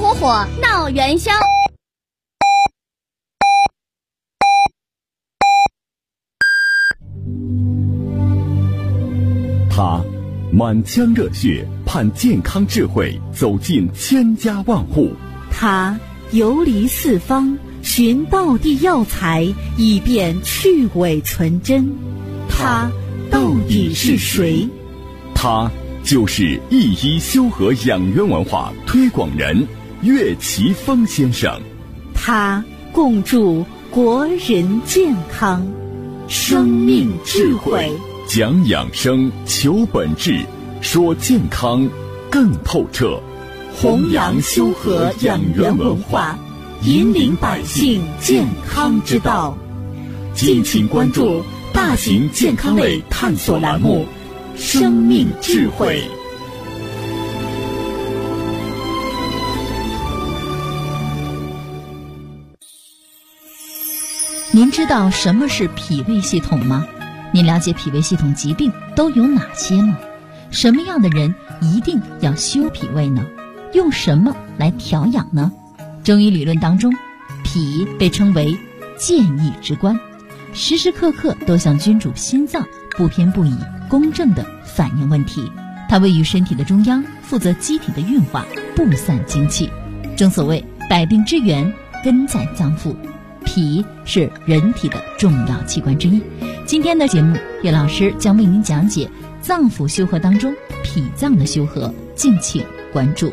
火火闹元宵。 他满腔热血盼健康智慧走进千家万户， 他游离四方寻道地药材，以便去伪存真。他到底是谁？ 他就是一一修和养元文化推广人岳奇峰先生。 他共筑国人健康，生命智慧， 讲养生，求本质，说健康更透彻， 弘扬修和养元文化，引领百姓健康之道。敬请关注大型健康类探索栏目《生命智慧》。 您知道什么是脾胃系统吗？您了解脾胃系统疾病都有哪些吗？什么样的人一定要修脾胃呢？用什么来调养呢？中医理论当中，脾被称为健益之官，时时刻刻都像君主心脏，不偏不倚，公正地反映问题。它位于身体的中央，负责机体的运化，布散精气。正所谓百病之源根在脏腑，脾是人体的重要器官之一。今天的节目，岳老师将为您讲解脏腑修和当中脾脏的修和，敬请关注。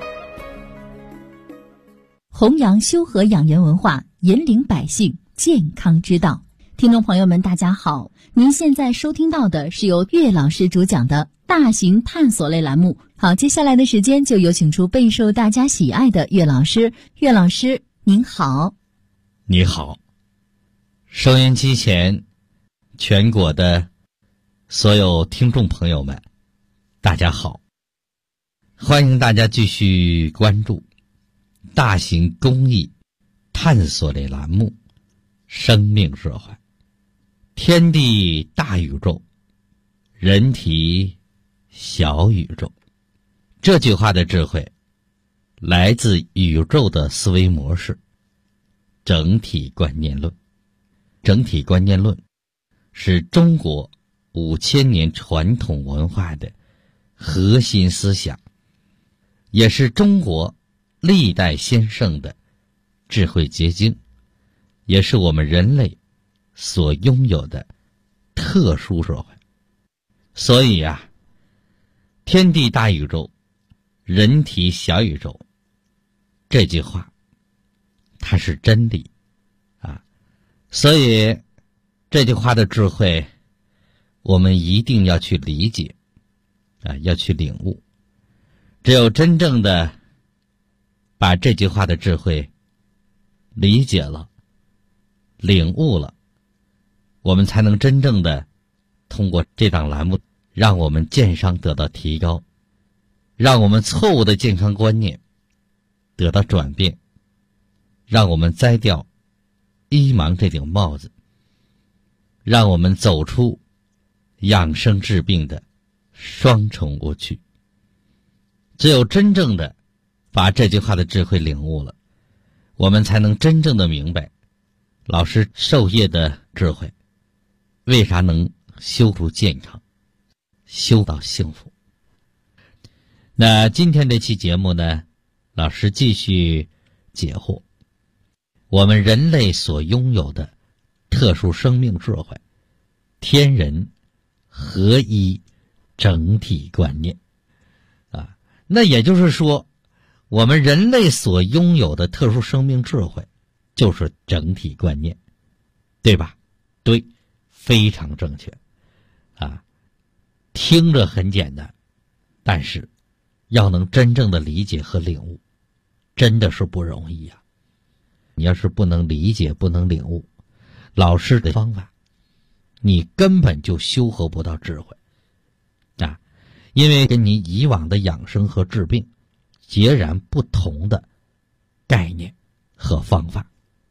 弘扬修和养元文化，引领百姓健康之道。听众朋友们，大家好，您现在收听到的是由岳老师主讲的大型探索类栏目。好，接下来的时间就有请出备受大家喜爱的岳老师。岳老师您好。 你好，收音机前全国的所有听众朋友们，大家好，欢迎大家继续关注大型公益探索类栏目《生命智慧》。天地大宇宙，人体小宇宙。这句话的智慧来自宇宙的思维模式，整体观念论。整体观念论是中国5000年传统文化的核心思想，也是中国历代先圣的智慧结晶，也是我们人类所拥有的特殊社会。所以啊，天地大宇宙，人体小宇宙，这句话它是真理啊。所以这句话的智慧我们一定要去理解啊，要去领悟。只有真正的把这句话的智慧理解了，领悟了，我们才能真正的通过这档栏目，让我们健康得到提高，让我们错误的健康观念得到转变，让我们摘掉医盲这顶帽子，让我们走出养生治病的双重误区。只有真正的把这句话的智慧领悟了，我们才能真正的明白老师授业的智慧为啥能修出健康，修到幸福。那今天这期节目呢，老师继续解惑我们人类所拥有的特殊生命智慧，天人合一整体观念啊。那也就是说，我们人类所拥有的特殊生命智慧就是整体观念，对吧？对，非常正确啊。听着很简单，但是要能真正的理解和领悟，真的是不容易呀。你要是不能理解，不能领悟老师的方法，你根本就修合不到智慧啊。因为跟你以往的养生和治病截然不同的概念和方法。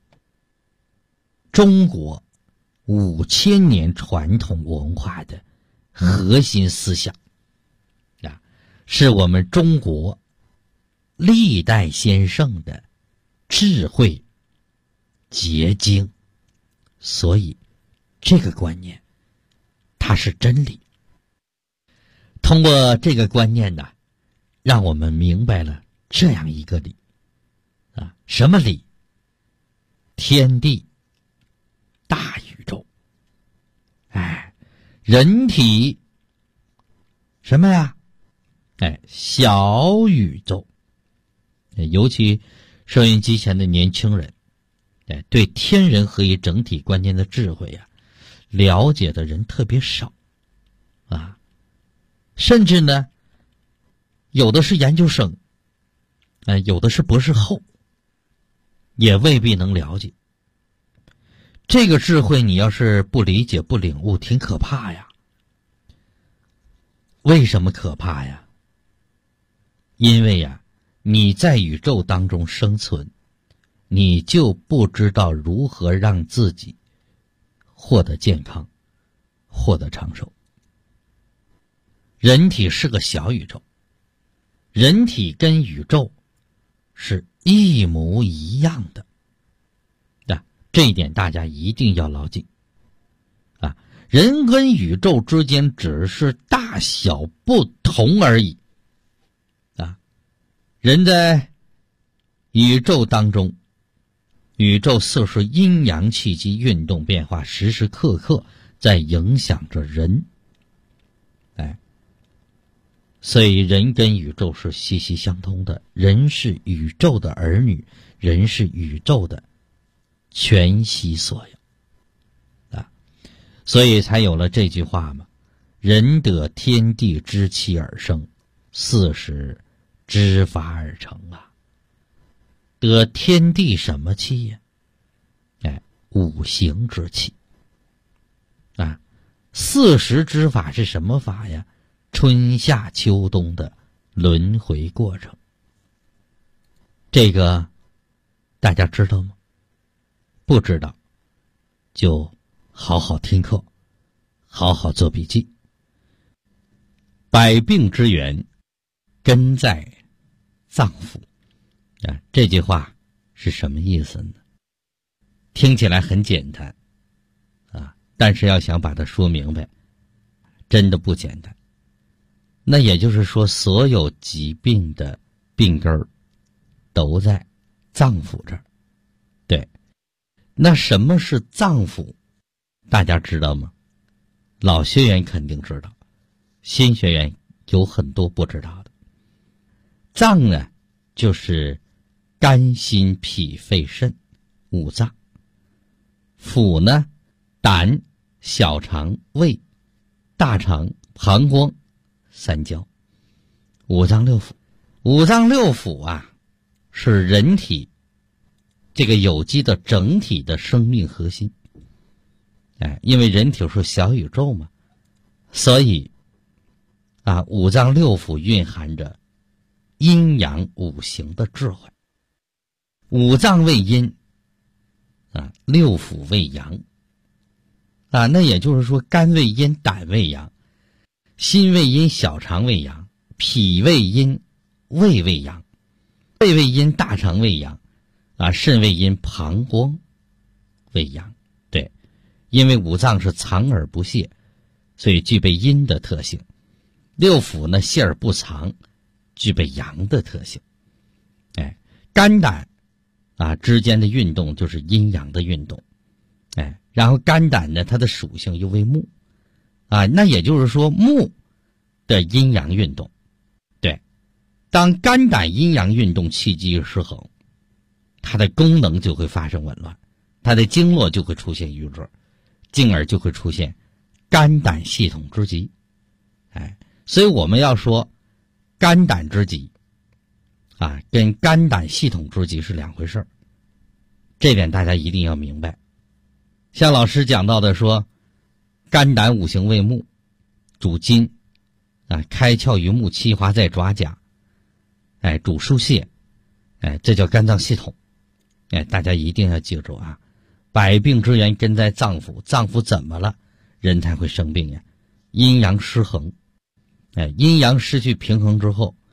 中国5000年传统文化的核心思想啊，是我们中国历代先圣的智慧结晶，所以这个观念它是真理。通过这个观念呢，让我们明白了这样一个理啊，什么理？天地大宇宙，人体什么呀？小宇宙。尤其收音机前的年轻人，对天人合一整体观念的智慧呀，了解的人特别少啊，甚至呢，有的是研究生，有的是博士后，也未必能了解。这个智慧你要是不理解不领悟，挺可怕呀。为什么可怕呀？因为呀，你在宇宙当中生存，你就不知道如何让自己获得健康，获得长寿。人体是个小宇宙，人体跟宇宙是一模一样的，这一点大家一定要牢记啊！人跟宇宙之间只是大小不同而已啊！人在宇宙当中，宇宙色是阴阳气机运动变化，时时刻刻在影响着人，所以人跟宇宙是息息相通的，人是宇宙的儿女，人是宇宙的全息所有啊，所以才有了这句话嘛：人得天地之气而生，四时之法而成啊。得天地什么气呀？五行之气啊。四时之法是什么法呀？春夏秋冬的轮回过程。这个大家知道吗？不知道就好好听课，好好做笔记。百病之源根在脏腑啊，这句话是什么意思呢？听起来很简单啊，但是要想把它说明白，真的不简单。那也就是说，所有疾病的病根儿都在脏腑这儿。对，那什么是脏腑？大家知道吗？老学员肯定知道，新学员有很多不知道的。脏呢，就是肝、心、脾、肺、肾五脏。腑呢，胆、小肠、胃、大肠、膀胱、三焦，五脏六腑。五脏六腑啊，是人体这个有机的整体的生命核心。因为人体是小宇宙嘛，所以啊，五脏六腑蕴含着阴阳五行的智慧。五脏为阴啊，六腑为阳啊，那也就是说，肝为阴，胆为阳，心为阴，小肠为阳，脾为阴，胃为阳，肺为阴，大肠为阳啊，肾为阴，膀胱为阳。对，因为五脏是藏而不泄，所以具备阴的特性。六腑呢，泄而不藏，具备阳的特性。肝胆啊之间的运动就是阴阳的运动。然后肝胆呢，它的属性又为木啊，那也就是说木的阴阳运动。对，当肝胆阴阳运动气机失衡，它的功能就会发生紊乱，它的经络就会出现瘀滞，进而就会出现肝胆系统之疾。所以我们要说肝胆之疾啊，跟肝胆系统之疾是两回事儿，这点大家一定要明白。像老师讲到的说，肝胆五行为木，主筋啊，开窍于目，气华在爪甲，主疏泄，这叫肝脏系统。大家一定要记住啊，百病之源根在脏腑，脏腑怎么了，人才会生病呀？阴阳失衡，阴阳失去平衡之后，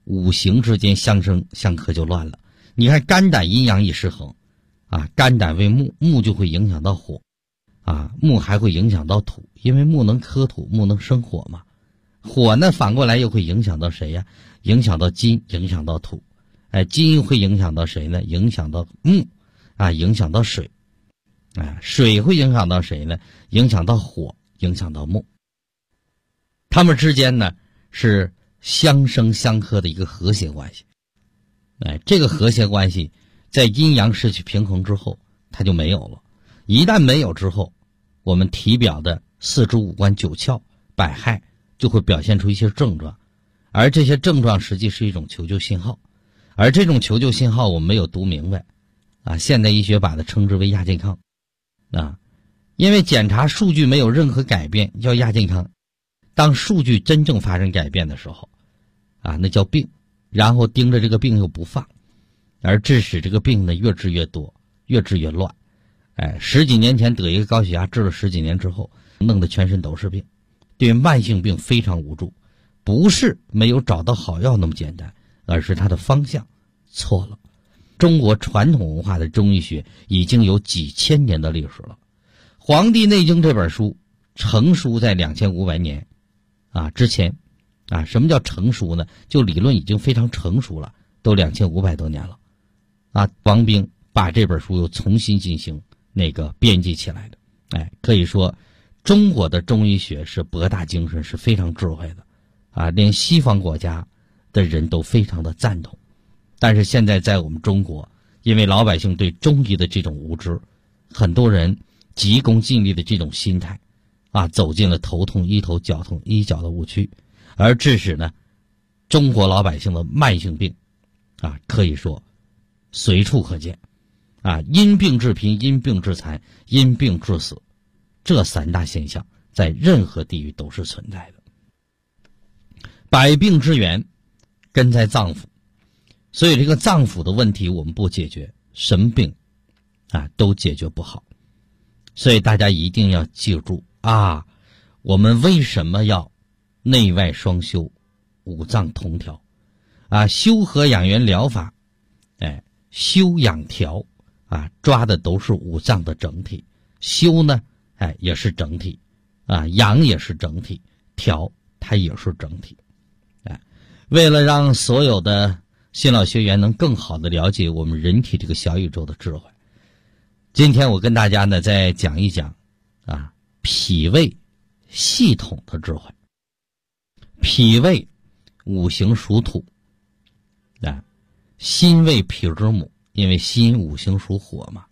五行之间相生相克就乱了。你看肝胆阴阳一失衡啊，肝胆为木，木就会影响到火啊，木还会影响到土，因为木能克土，木能生火嘛。火呢反过来又会影响到谁呀？影响到金，影响到土。金会影响到谁呢？影响到木啊，影响到水。水会影响到谁呢？影响到火，影响到木。它们之间呢是相生相克的一个和谐关系。这个和谐关系在阴阳失去平衡之后它就没有了。一旦没有之后，我们体表的四肢五官九窍百骸就会表现出一些症状，而这些症状实际是一种求救信号。而这种求救信号我们没有读明白啊，现代医学把它称之为亚健康啊，因为检查数据没有任何改变叫亚健康，当数据真正发生改变的时候啊，那叫病，然后盯着这个病又不放，而致使这个病呢越治越多，越治越乱。十几年前得一个高血压，治了十几年之后弄得全身都是病，对慢性病非常无助。不是没有找到好药那么简单，而是它的方向错了。中国传统文化的中医学已经有几千年的历史了。《黄帝内经》这本书成书在2500年之前啊。什么叫成书呢？就理论已经非常成熟了，都2500多年了啊。王冰把这本书又重新进行编辑起来的。可以说中国的中医学是博大精深，是非常智慧的啊，连西方国家的人都非常的赞同。但是现在在我们中国，因为老百姓对中医的这种无知，很多人急功近利的这种心态啊，走进了头痛医头脚痛医脚的误区，而致使呢中国老百姓的慢性病啊，可以说随处可见啊，因病致贫，因病致残，因病致死，这三大现象在任何地域都是存在的。百病之源根在脏腑，所以这个脏腑的问题我们不解决，什么病啊都解决不好。所以大家一定要记住啊，我们为什么要内外双修，五脏同调啊？修和养元疗法，修养调啊，抓的都是五脏的整体。修呢，也是整体啊，养也是整体，调它也是整体。为了让所有的新老学员能更好的了解我们人体这个小宇宙的智慧，今天我跟大家呢再讲一讲啊脾胃系统的智慧。脾胃五行属土啊，心为脾之母，因为心五行属火嘛。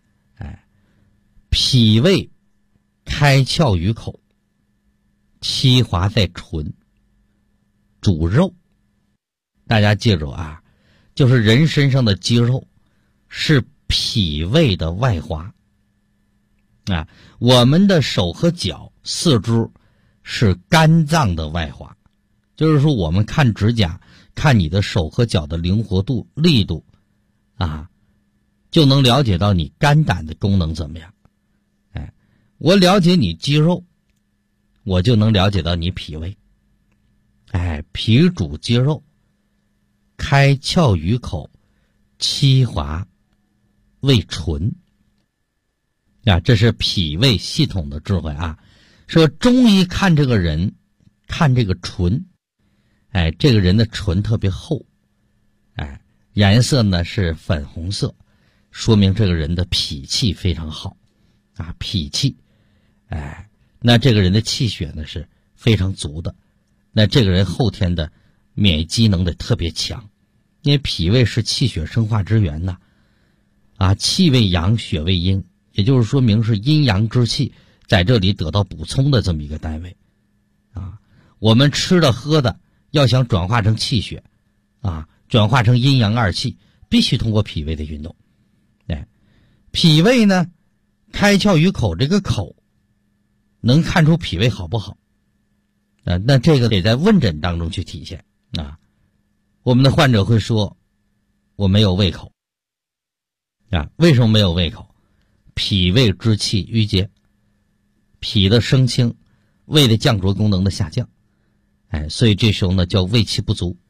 脾胃开窍于口，七华在唇，主肉。大家记住啊，就是人身上的肌肉是脾胃的外华啊，我们的手和脚四肢是肝脏的外华。就是说我们看指甲，看你的手和脚的灵活度力度啊，就能了解到你肝胆的功能怎么样。我了解你肌肉，我就能了解到你脾胃。脾主肌肉，开窍于口，七华为唇啊，这是脾胃系统的智慧啊。说中医看这个人，看这个唇，这个人的唇特别厚，颜色呢是粉红色，说明这个人的脾气非常好啊，脾气，那这个人的气血呢是非常足的，那这个人后天的免疫机能得特别强，因为脾胃是气血生化之源呐，气为阳，血为阴，也就是说明是阴阳之气在这里得到补充的这么一个单位啊。我们吃的喝的要想转化成气血啊，转化成阴阳二气，必须通过脾胃的运动。脾胃呢开窍于口，这个口能看出脾胃好不好那这个得在问诊当中去体现啊。我们的患者会说我没有胃口为什么没有胃口？脾胃之气郁结，脾的升清，胃的降浊功能的下降，所以这时候呢叫胃气不足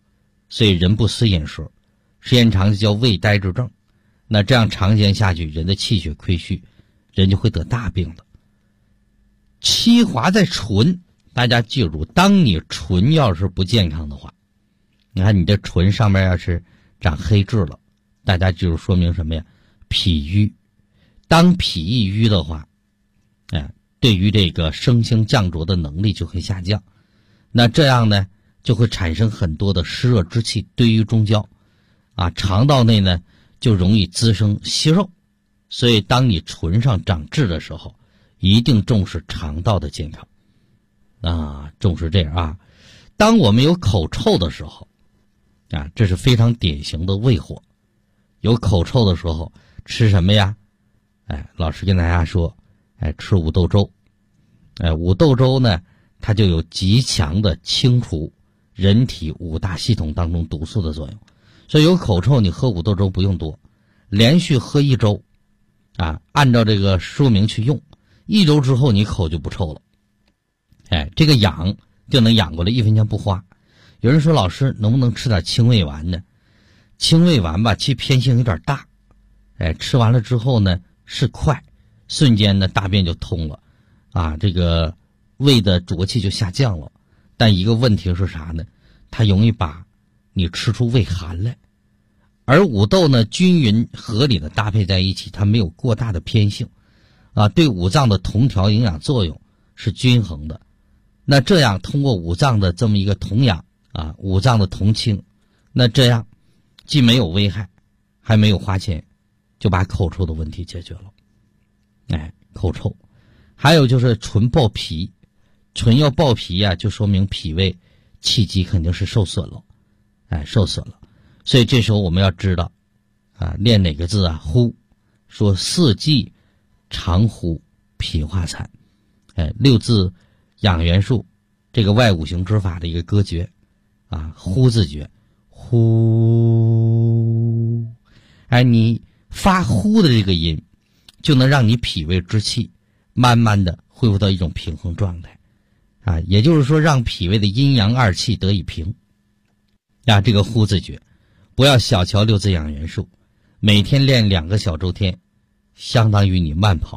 所以人不思饮食，时间长就叫胃呆滞症。那这样长时间下去，人的气血亏虚，人就会得大病的。七华在唇，大家记住，当你唇要是不健康的话，你看你的唇上面要是长黑痣了，大家记住说明什么呀？脾瘀。当脾一瘀的话，对于这个生清降浊的能力就会下降。那这样呢，就会产生很多的湿热之气堆于中焦，肠道内呢就容易滋生息肉。所以当你唇上长痣的时候，一定重视肠道的健康重视这样啊。当我们有口臭的时候这是非常典型的胃火。有口臭的时候吃什么呀？老师跟大家说，吃五豆粥。五豆粥呢，它就有极强的清除人体五大系统当中毒素的作用。所以有口臭，你喝五豆粥不用多，连续喝一周按照这个说明去用，一周之后你口就不臭了。这个养就能养过来，1分钱不花。有人说老师能不能吃点清胃丸呢？清胃丸吧，其偏性有点大，吃完了之后呢是快，瞬间呢大便就通了这个胃的浊气就下降了。但一个问题是啥呢？它容易把你吃出胃寒来。而五豆呢均匀合理的搭配在一起，它没有过大的偏性对五脏的同调营养作用是均衡的。那这样通过五脏的这么一个同养五脏的同清，那这样既没有危害，还没有花钱，就把口臭的问题解决了。口臭。还有就是唇爆皮，唇要爆皮就说明脾胃气机肯定是受损了，受损了。所以这时候我们要知道练哪个字呼，说四季常呼脾化残。六字养元术这个外五行之法的一个歌诀呼字诀，呼，你发呼的这个音就能让你脾胃之气慢慢的恢复到一种平衡状态也就是说让脾胃的阴阳二气得以平这个呼字诀不要小瞧六字养元术，每天练2个小周天，相当于你慢跑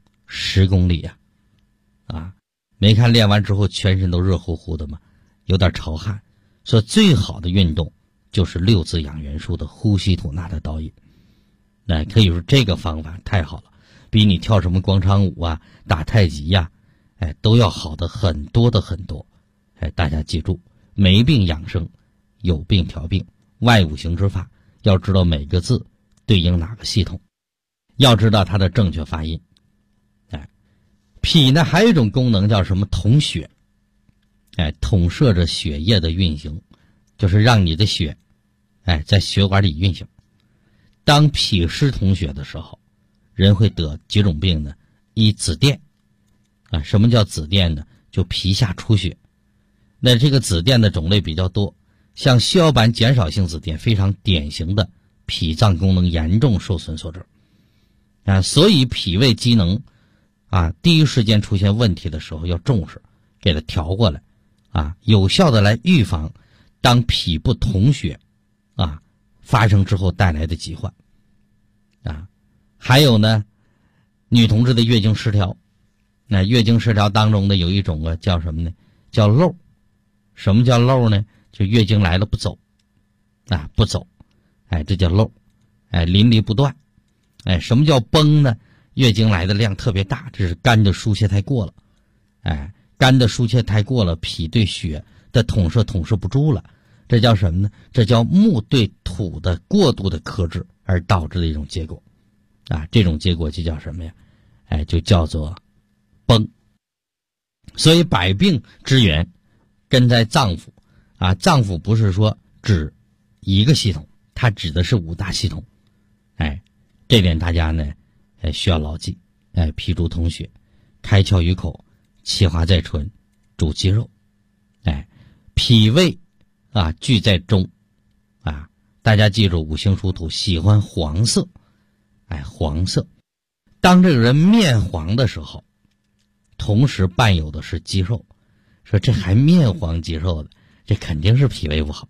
10公里没看练完之后全身都热乎乎的吗？有点潮汗。说最好的运动就是六字养元术的呼吸吐纳的导引。可以说这个方法太好了，比你跳什么广场舞打太极都要好的很多的很多。大家记住，没病养生，有病调病，外五行之法要知道每个字对应哪个系统，要知道它的正确发音。脾呢还有一种功能叫什么？统血。统摄着血液的运行，就是让你的血在血管里运行。当脾湿统血的时候，人会得几种病呢？一紫癜什么叫紫癜呢？就皮下出血。那这个紫癜的种类比较多，像血小板减少性紫癜非常典型的脾脏功能严重受损所致所以脾胃机能第一时间出现问题的时候要重视，给它调过来有效的来预防当脾不统血发生之后带来的疾患还有呢，女同志的月经失调。月经失调当中呢有一种叫什么呢？叫漏。什么叫漏呢？就月经来了不走不走这叫漏淋漓不断。什么叫崩呢？月经来的量特别大，这是肝的疏泄太过了肝的疏泄太过了，脾对血的统摄不住了，这叫什么呢？这叫木对土的过度的克制而导致的一种结果这种结果就叫什么呀？就叫做崩。所以百病之源根在脏腑脏腑不是说指一个系统，它指的是五大系统这点大家呢需要牢记脾主统血，开窍于口，气化在唇，主肌肉脾胃聚在中大家记住五行属土，喜欢黄色黄色。当这个人面黄的时候，同时伴有的是肌肉。说这还面黄肌肉的，这肯定是脾胃不好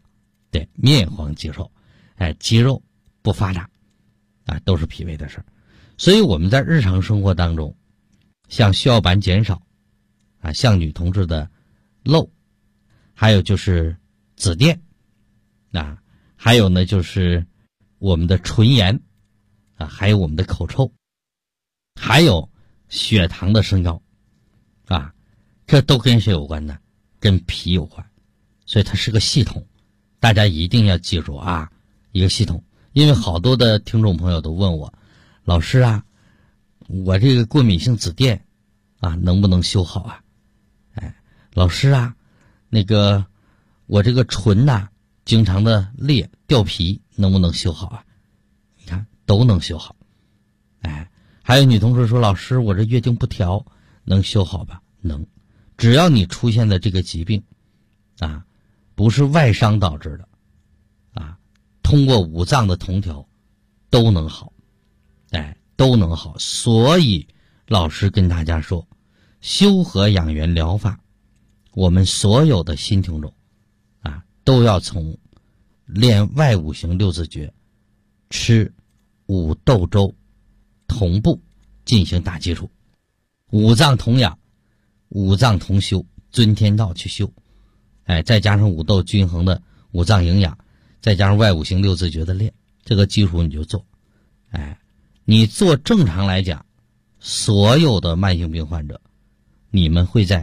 对，面黄肌瘦，肌肉不发达啊，都是脾胃的事儿。所以我们在日常生活当中，像血小板减少啊，像女同志的漏，还有就是紫癜啊，还有呢就是我们的唇炎啊，还有我们的口臭，还有血糖的升高啊，这都跟谁有关呢？跟脾有关。所以它是个系统，大家一定要记住啊，一个系统。因为好多的听众朋友都问我，老师啊，我这个过敏性紫癜啊，能不能修好啊？老师啊，那个我这个唇呐，经常的裂掉皮，能不能修好啊？你看都能修好。还有女同志说，老师我这月经不调能修好吧？能，只要你出现的这个疾病啊，不是外伤导致的啊，通过五脏的同调都能好，都能好。所以老师跟大家说，修和养元疗法，我们所有的新听众啊，都要从练外五行六字诀，吃五豆粥同步进行打基础，五脏同养，五脏同修，遵天道去修。再加上五豆均衡的五脏营养，再加上外五行六字诀的练，这个基础你就做。你做正常来讲，所有的慢性病患者，你们会在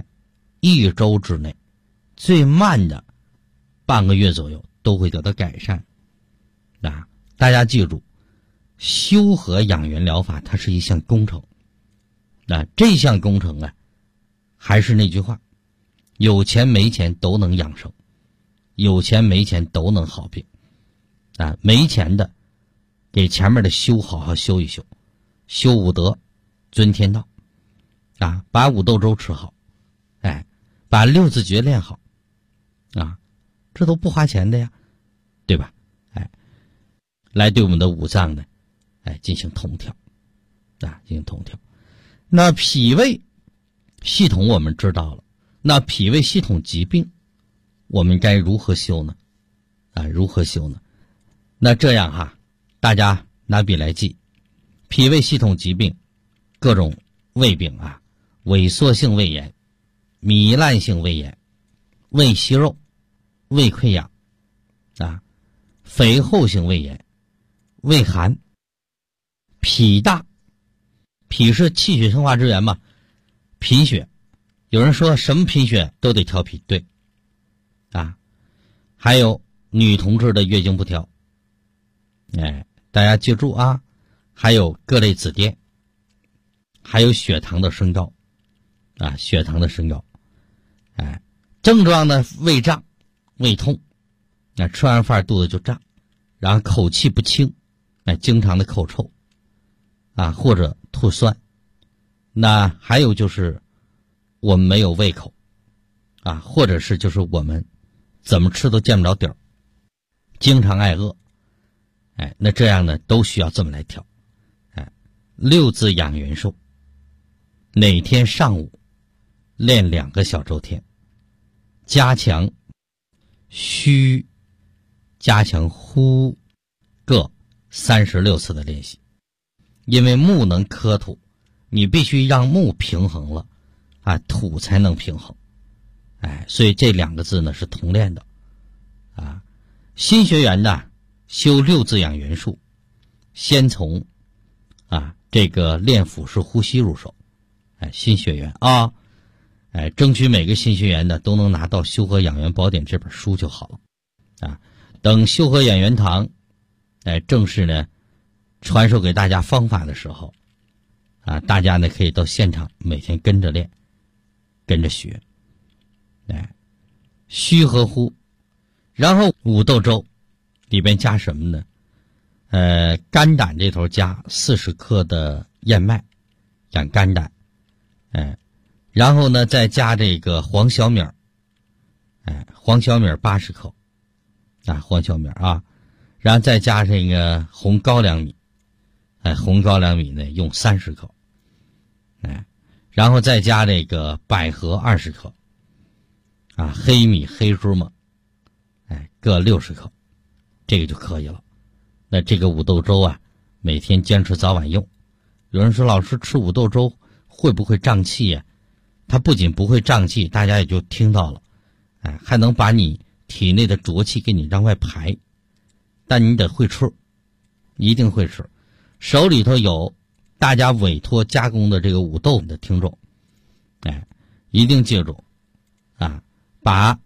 1周之内，最慢的半个月左右都会得到改善。大家记住，修和养元疗法它是一项工程。这项工程啊，还是那句话，有钱没钱都能养生，有钱没钱都能好病。没钱的给前面的修好好修一修，修五德，遵天道把五豆粥吃好，把六字诀练好这都不花钱的呀，对吧？来对我们的五脏呢进行同调进行同调。那脾胃系统我们知道了，那脾胃系统疾病我们该如何修呢？如何修呢？那这样大家拿笔来记，脾胃系统疾病各种胃病萎缩性胃炎、糜烂性胃炎、胃息肉、胃溃疡肥厚性胃炎、胃寒、脾大，脾是气血生化之源嘛，贫血。有人说什么贫血都得调脾，对还有女同志的月经不调，大家记住还有各类紫癜，还有血糖的升高血糖的升高症状呢，胃胀、胃痛吃完饭肚子就胀，然后口气不清经常的口臭或者吐酸。那还有就是我们没有胃口或者是就是我们怎么吃都见不着底儿，经常挨饿那这样呢都需要这么来调六字养元术，哪天上午练2个小周天，加强虚，加强呼各36次的练习。因为木能克土，你必须让木平衡了土才能平衡所以这2个字呢是同练的新学员呢修六字养元术，先从这个练腹式呼吸入手新学员争取每个新学员呢都能拿到《修和养元宝典》这本书就好了等修和养元堂正式呢传授给大家方法的时候大家呢可以到现场每天跟着练，跟着学虚和呼。然后五豆粥里边加什么呢？肝胆这头加40克的燕麦养肝胆然后呢再加这个黄小米黄小米80克黄小米然后再加这个红高粱米红高粱米呢用30克然后再加这个百合20克黑米黑芝麻各60克这个就可以了。那这个五豆粥啊，每天坚持早晚用。有人说老师吃五豆粥会不会胀气呀？它不仅不会胀气，大家也就听到了，还能把你体内的浊气给你让外排。但你得会吃，一定会吃。手里头有大家委托加工的这个五豆的听众，一定记住把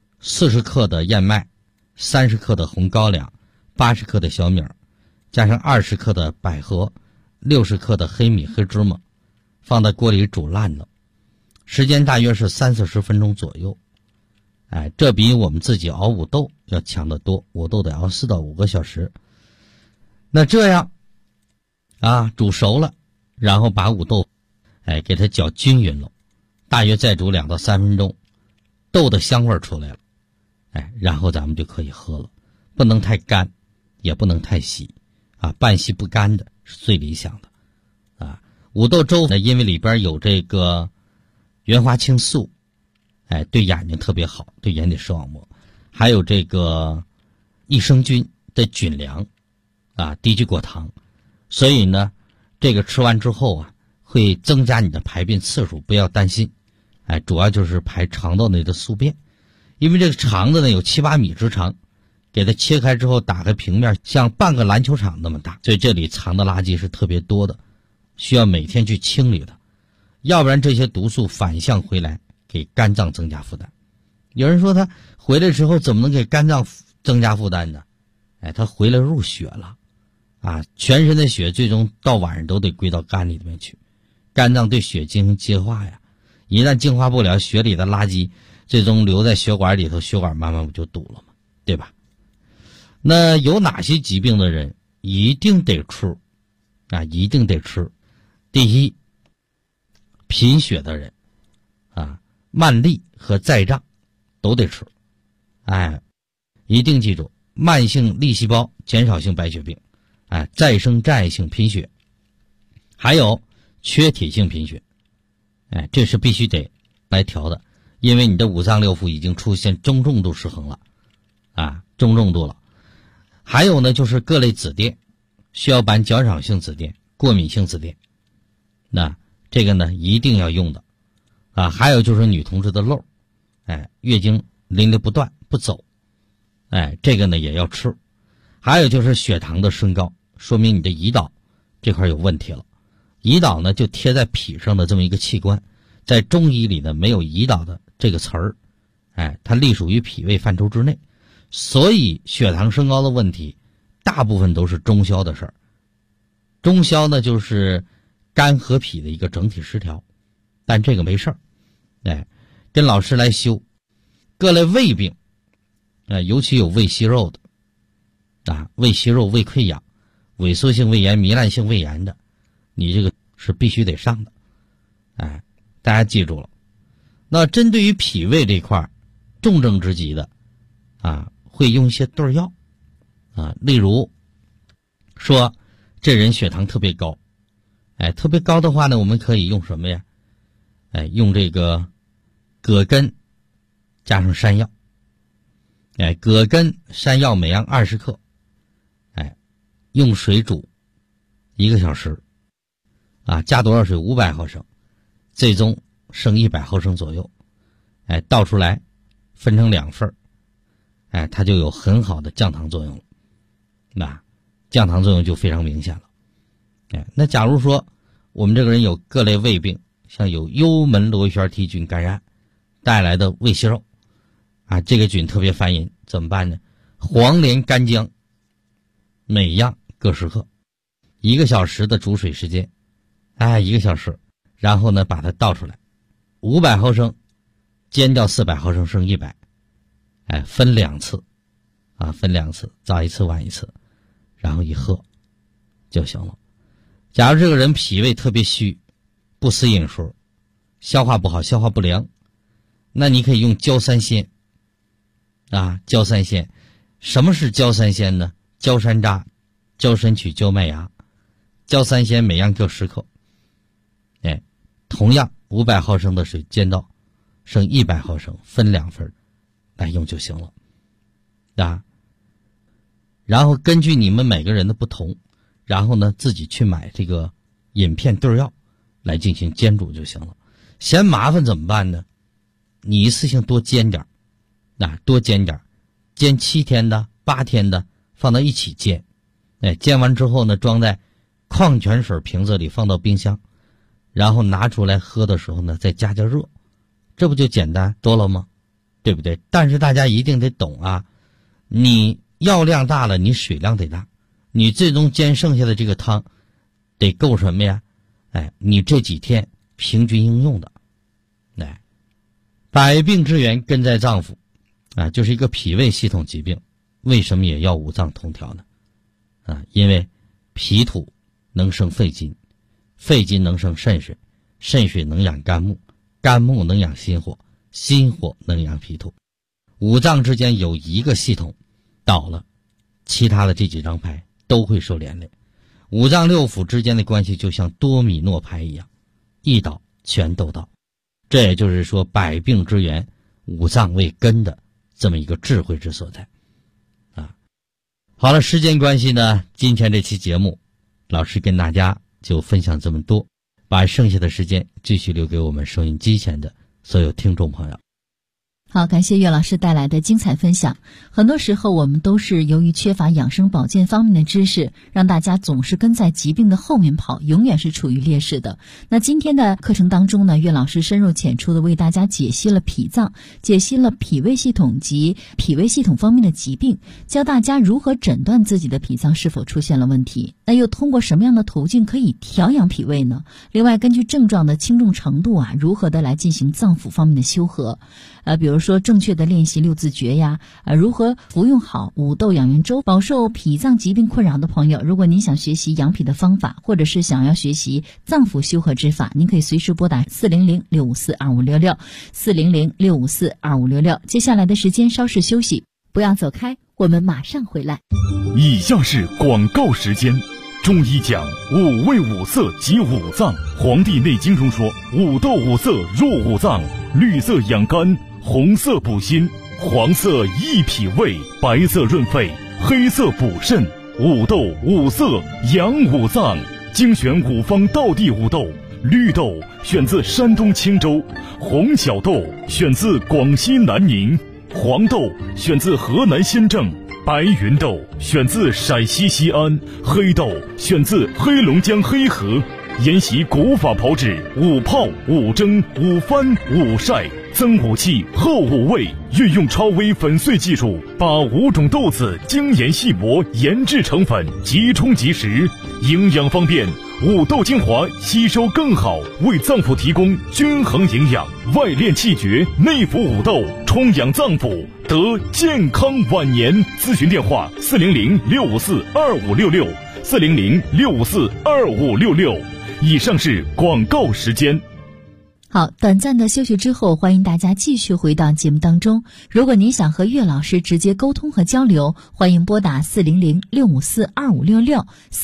40克的燕麦、30克的红高粱、80克的小米儿，加上20克的百合、60克的黑米、黑芝麻，放在锅里煮烂了，时间大约是30-40分钟左右。这比我们自己熬五豆要强得多，五豆得熬4到5个小时。那这样煮熟了，然后把五豆给它搅均匀了，大约再煮2到3分钟，豆的香味出来了，然后咱们就可以喝了。不能太干，也不能太稀半稀不干的是最理想的五豆粥呢，因为里边有这个原花青素，对眼睛特别好，对眼底视网膜，还有这个益生菌的菌粮低聚果糖，所以呢这个吃完之后会增加你的排便次数，不要担心。主要就是排肠道内的宿便，因为这个肠子呢有7-8米之长，给它切开之后打开平面像半个篮球场那么大，所以这里藏的垃圾是特别多的，需要每天去清理的，要不然这些毒素反向回来给肝脏增加负担。有人说他回来之后怎么能给肝脏增加负担呢？他回来入血了全身的血最终到晚上都得归到肝里面去，肝脏对血进行净化呀，一旦净化不了，血里的垃圾最终留在血管里头，血管慢慢不就堵了吗？对吧？那有哪些疾病的人一定得吃一定得吃？第一，贫血的人慢粒和再胀都得吃。一定记住，慢性粒细胞减少性白血病，再生障碍性贫血，还有缺铁性贫血，这是必须得来调的，因为你的五脏六腑已经出现中重度失衡了中重度了。还有呢，就是各类紫癜，血小板较少性紫癜、过敏性紫癜，那这个呢一定要用的还有就是女同志的漏，月经淋漓不断不走，这个呢也要吃。还有就是血糖的升高，说明你的胰岛这块有问题了。胰岛呢就贴在脾上的这么一个器官，在中医里呢没有胰岛的这个词儿，它隶属于脾胃范畴之内，所以血糖升高的问题大部分都是中消的事儿。中消呢就是肝和脾的一个整体失调，但这个没事儿，跟老师来修。各类胃病，尤其有胃息肉的胃息肉、胃溃疡、萎缩性胃炎、糜烂性胃炎的，你这个是必须得上的。大家记住了。那针对于脾胃这块重症之疾的会用一些对药例如说这人血糖特别高，特别高的话呢，我们可以用什么呀？用这个葛根加上山药，葛根、山药每样20克，用水煮1个小时，加多少水？500毫升，最终剩100毫升左右，倒出来分成2份，它就有很好的降糖作用了。那降糖作用就非常明显了。那假如说我们这个人有各类胃病，像有幽门螺旋体菌感染带来的胃息肉这个菌特别烦人，怎么办呢？黄连、干姜每样各10克，1个小时的煮水时间，1个小时，然后呢把它倒出来，500毫升煎掉400毫升，剩100，分2次分2次，早一次晚一次，然后一喝就行了。假如这个人脾胃特别虚，不思饮食，消化不好，消化不良，那你可以用焦三仙焦三仙。什么是焦三仙呢？焦山楂、焦参曲、焦麦芽，焦三仙每样各10克，同样500毫升的水煎到剩100毫升，分2份来用就行了然后根据你们每个人的不同，然后呢自己去买这个饮片对药来进行煎煮就行了。嫌麻烦怎么办呢？你一次性多煎点，多煎点，煎7天的、8天的放到一起煎。煎完之后呢，装在矿泉水瓶子里放到冰箱，然后拿出来喝的时候呢再加热，这不就简单多了吗？对不对？但是大家一定得懂啊，你药量大了，你水量得大，你最终煎剩下的这个汤得够什么呀？你这几天平均应用的。百病之源根在脏腑就是一个脾胃系统疾病，为什么也要五脏同调呢？因为脾土能生肺金，肺金能生肾水，肾水能养肝木，肝木能养心火，心火能养脾土。五脏之间有一个系统倒了，其他的这几张牌都会受连累。五脏六腑之间的关系就像多米诺牌一样，一倒全都倒。这也就是说百病之源，五脏为根的这么一个智慧之所在。好了，时间关系呢，今天这期节目老师跟大家就分享这么多，把剩下的时间继续留给我们收音机前的所有听众朋友。 好，感谢岳老师带来的精彩分享。很多时候我们都是由于缺乏养生保健方面的知识，让大家总是跟在疾病的后面跑，永远是处于劣势的。那今天的课程当中呢，岳老师深入浅出的为大家解析了脾脏，解析了脾胃系统及脾胃系统方面的疾病，教大家如何诊断自己的脾脏是否出现了问题。那又通过什么样的途径可以调养脾胃呢？另外根据症状的轻重程度如何的来进行脏腑方面的修和。比如说正确的练习六字诀呀，如何服用好五豆养元粥。饱受脾脏疾病困扰的朋友，如果您想学习养脾的方法，或者是想要学习脏腑修和之法，您可以随时拨打400-654-2566 400-654-2566。接下来的时间稍事休息，不要走开，我们马上回来。 以下是广告时间。中医讲五味五色及五脏，《黄帝内经》中说五豆五色入五脏，绿色养肝，红色补心，黄色益脾胃，白色润肺，黑色补肾。五豆五色养五脏，精选五方道地五豆。绿豆选自山东青州，红小豆选自广西南宁，黄豆选自河南新郑，白云豆选自陕西西安，黑豆选自黑龙江黑河。研习古法炮制，五泡、五蒸、五翻、五晒，增五气，厚五味，运用超微粉碎技术，把5种豆子精研细磨，研制成粉，即冲即食，营养方便。五豆精华吸收更好，为脏腑提供均衡营养，外练气绝，内服五豆，充养脏腑，得健康晚年。咨询电话400-654-2566 400-654-2566。以上是广告时间。 好，短暂的休息之后，欢迎大家继续回到节目当中。如果您想和岳老师直接沟通和交流，欢迎拨打400-654-2566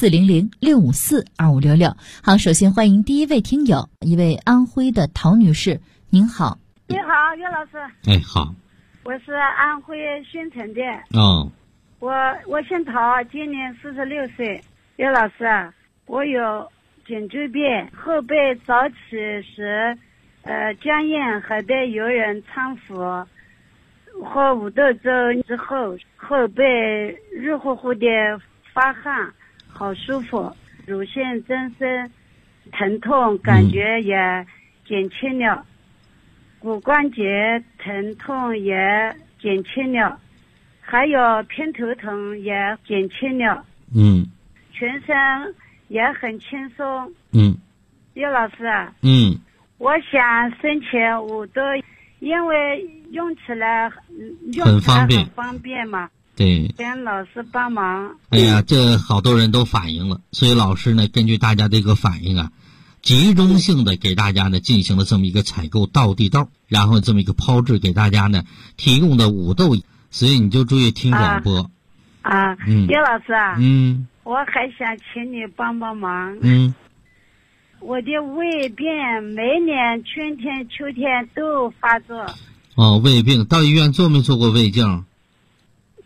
400-654-2566。好，首先欢迎第一位听友，一位安徽的陶女士，您好。 你好，岳老师。 好。 我是安徽宣城的。我姓陶，今年46岁。岳老师啊，我有颈椎病，后背早起时僵硬，还得有人搀扶。喝五豆粥之后，后背热乎乎的发汗，好舒服。乳腺增生，疼痛感觉也减轻了，骨关节疼痛也减轻了，还有偏头疼也减轻了。全身也很轻松。岳老师啊，我想申请五豆，因为用起来很方便嘛。 对， 请老师帮忙。 哎呀，这好多人都反映了，所以老师呢，根据大家这个反应集中性的给大家呢进行了这么一个采购道地豆，然后这么一个炮制给大家呢提供的五豆，所以你就注意听广播。 岳老师啊，我还想请你帮帮忙。我的胃病每年春天秋天都发作。 胃病到医院做没做过胃镜？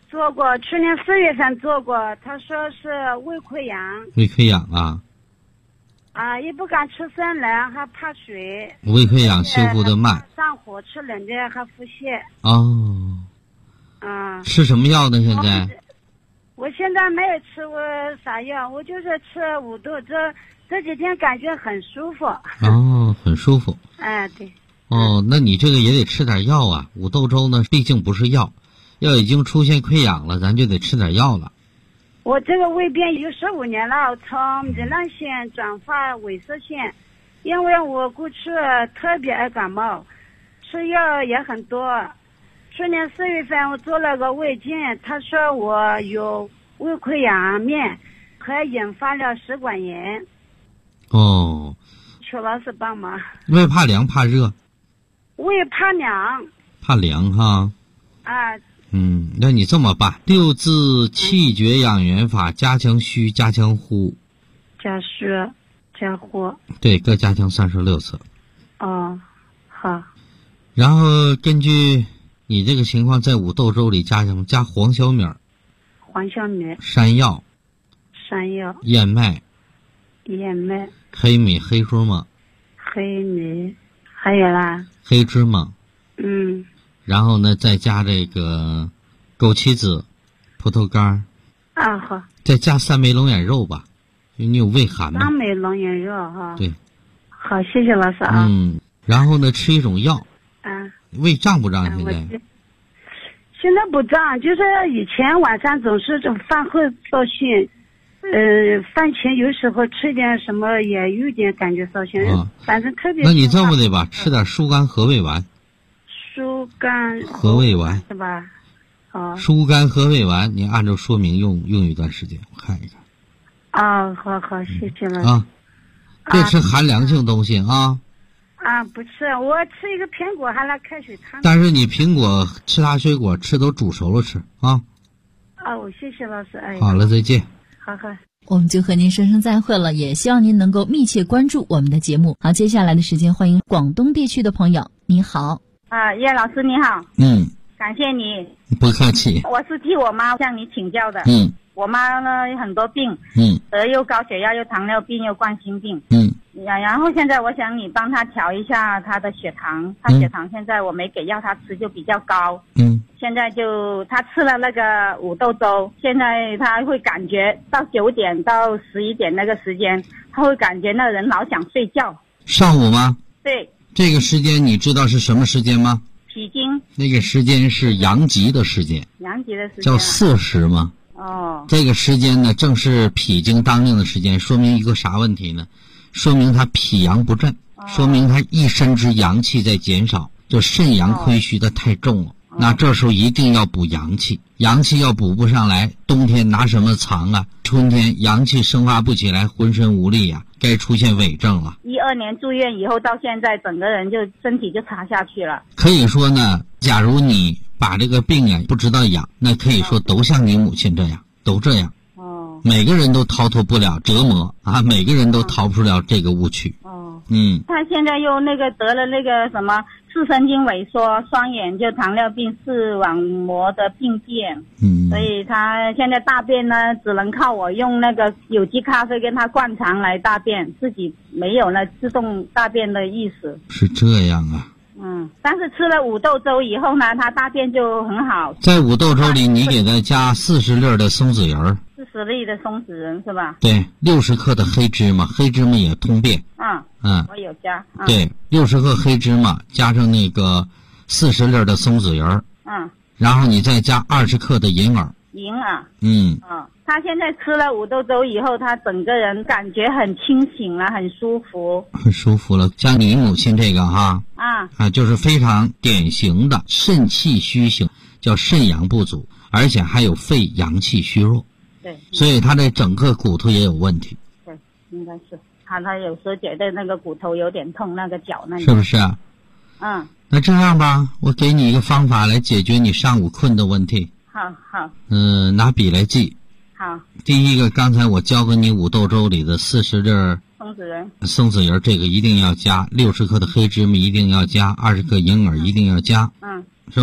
做过，去年4月份做过，他说是胃溃疡。 胃溃疡啊？ 啊，也不敢吃生冷，还怕水。 胃溃疡修复的慢。 上火，吃冷的还腹泻。 哦。吃什么药呢？现在？ 我现在没有吃过啥药，我就是吃5豆，这几天感觉很舒服。 哦，很舒服。 对。 哦，那你这个也得吃点药啊。5豆粥呢，毕竟不是药，要已经出现溃疡了，咱就得吃点药了。 我这个胃病有15年了，从糜烂性转化萎缩性，因为我过去特别爱感冒，吃药也很多。去年4月份我做了个胃镜，他说我有胃溃疡面，还引发了食管炎。 哦。 求老师帮忙。 胃怕凉怕热？ 胃怕凉。 怕凉哈。那你这么办，6字气绝养元法，加强虚，加强呼。 加虚加呼。 对，各加强36次。 哦，好。 然后根据你这个情况，在5豆粥里加什么？加黄小米。 黄小米。 山药。 山药。 燕麦。 燕麦。 黑米、黑芝麻。 黑米，还有啦。 黑芝麻。然后呢，再加这个枸杞子、葡萄干。 好。 再加3枚龙眼肉吧，因为你有胃寒嘛。 3枚龙眼肉哈。 对。 好，谢谢老师啊。 然后呢，吃一种药。胃胀不胀？现在？ 现在不胀，就是以前晚上总是饭后烧心，饭前有时候吃点什么也有点感觉烧心，反正特别。 那你这么的吧，吃点疏肝和胃丸。 疏肝和胃丸是吧？ 疏肝和胃丸，你按照说明用一段时间，我看一看。 好，谢谢了。 别吃含凉性东西啊。 不吃，我吃一个苹果还拿开水烫。 但是你苹果其他水果吃都煮熟了吃啊。 谢谢老师。 好了，再见。 好。 我们就和您说声再会了，也希望您能够密切关注我们的节目。好，接下来的时间欢迎广东地区的朋友。你好。 叶老师你好。感谢你。 不客气。 我是替我妈向你请教的。我妈呢有很多病，又高血压，又糖尿病，又冠心病。然后现在我想你帮她调一下她的血糖，她血糖现在我没给药她吃就比较高。现在就她吃了那个5豆粥，现在她会感觉到9点到11点那个时间，她会感觉那人老想睡觉。 上午吗？ 对。 这个时间你知道是什么时间吗？ 脾经。 那个时间是阳极的时间。 阳极的时间。 叫巳时吗？这个时间呢，正是脾经当令的时间，说明一个啥问题呢？说明他脾阳不振，说明他一身之阳气在减少，就肾阳亏虚的太重了。那这时候一定要补阳气，阳气要补不上来，冬天拿什么藏啊？春天阳气生发不起来，浑身无力啊，该出现痿症了。 12年住院以后到现在，整个人就身体就差下去了。 可以说呢，假如你把这个病不知道养，那可以说都像你母亲这样，都这样。每个人都逃脱不了折磨啊，每个人都逃不出了这个误区。 他现在又得了那个什么视神经萎缩，双眼就糖尿病、视网膜的病变。所以他现在大便呢，只能靠我用那个有机咖啡跟他灌肠来大便，自己没有了自动大便的意识。 是这样啊。 但是吃了5豆粥以后呢，他大便就很好。 在5豆粥里，你给他加40粒的松子仁 ，40粒的松子仁是吧？ 对，60克的黑芝麻，黑芝麻也通便。 我有加。 对，60克黑芝麻加上那个40粒的松子仁。然后你再加20克的银耳。 银耳。他现在吃了5豆粥以后，他整个人感觉很清醒了，很舒服。 很舒服了，像你母亲这个哈。就是非常典型的肾气虚型，叫肾阳不足，而且还有肺阳气虚弱。 对。 所以他的整个骨头也有问题。 对，应该是。他有时候觉得那个骨头有点痛，那个脚那里。 是不是啊？那这样吧，我给你一个方法来解决你上午困的问题。 好。 拿笔来记。 好。 第一个，刚才我教给你5豆粥里的40粒松子仁，这个一定要加，60克的黑芝麻一定要加，20克银耳一定要加。是吧？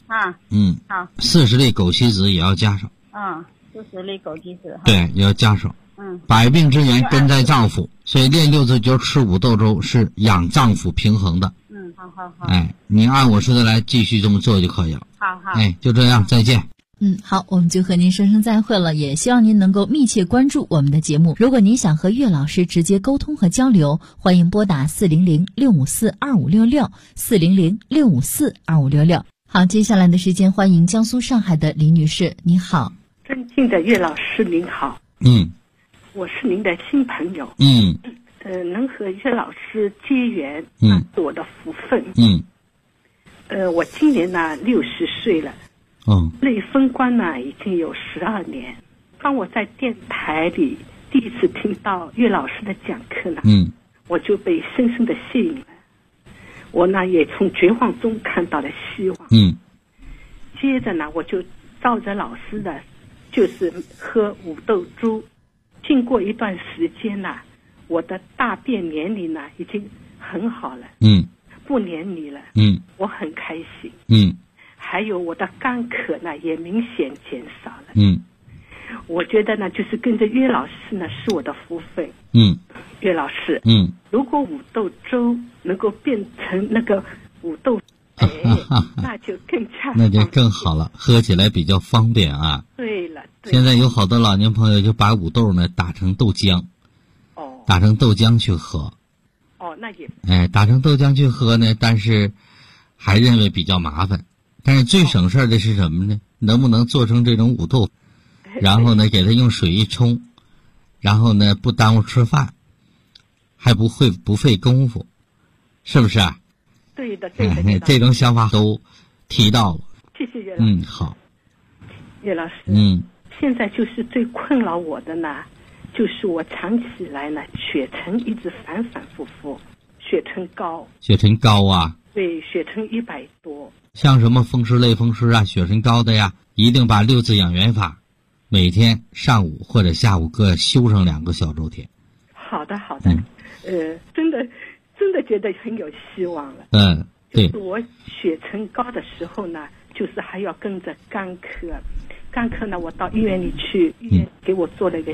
啊。好。 40粒枸杞子也要加上。 40粒枸杞子。 对，也要加上。百病之源根在脏腑，所以练六字诀吃五豆粥是养脏腑平衡的。 好。 你按我说的来，继续这么做就可以了。 好。 就这样，再见。 好，我们就和您说声再会了，也希望您能够密切关注我们的节目。如果您想和岳老师直接沟通和交流，欢迎拨打400-654-2566，400-654-2566。好，接下来的时间，欢迎江苏上海的李女士，你好。 尊敬的岳老师您好。我是您的新朋友。能和岳老师结缘，是我的福分。我今年呢60岁了。内封官呢已经有12年。当我在电台里第一次听到岳老师的讲课呢，我就被深深的吸引了。我呢也从绝望中看到了希望。接着呢我就照着老师的，就是喝五豆粥。经过一段时间呢，我的大便黏腻呢已经很好了。不黏腻了。我很开心。还有我的干咳呢也明显减少了。我觉得呢就是跟着岳老师呢是我的福分。岳老师，如果五豆粥能够变成那个五豆那就更好了，喝起来比较方便啊。 对了， 现在有好多老年朋友就把五豆呢打成豆浆。打成豆浆去喝。 那也打成豆浆去喝呢，但是还认为比较麻烦。但是最省事的是什么呢？能不能做成这种五豆，然后呢给它用水一冲，然后呢不耽误吃饭，还不费功夫，是不是啊？ 对的。 这种想法都提到了。 谢谢岳老师。 好。 岳老师，现在就是最困扰我的呢，就是我长期以来呢血沉一直反反复复，血沉高。 血沉高啊？ 对，血沉100多。 像什么风湿类风湿啊，血沉高的呀，一定把六字养元法每天上午或者下午各修上2个小周天。 好的。真的觉得很有希望了。 对。 就是我血沉高的时候呢，就是还要跟着干咳呢，我到医院里去，医院给我做了一个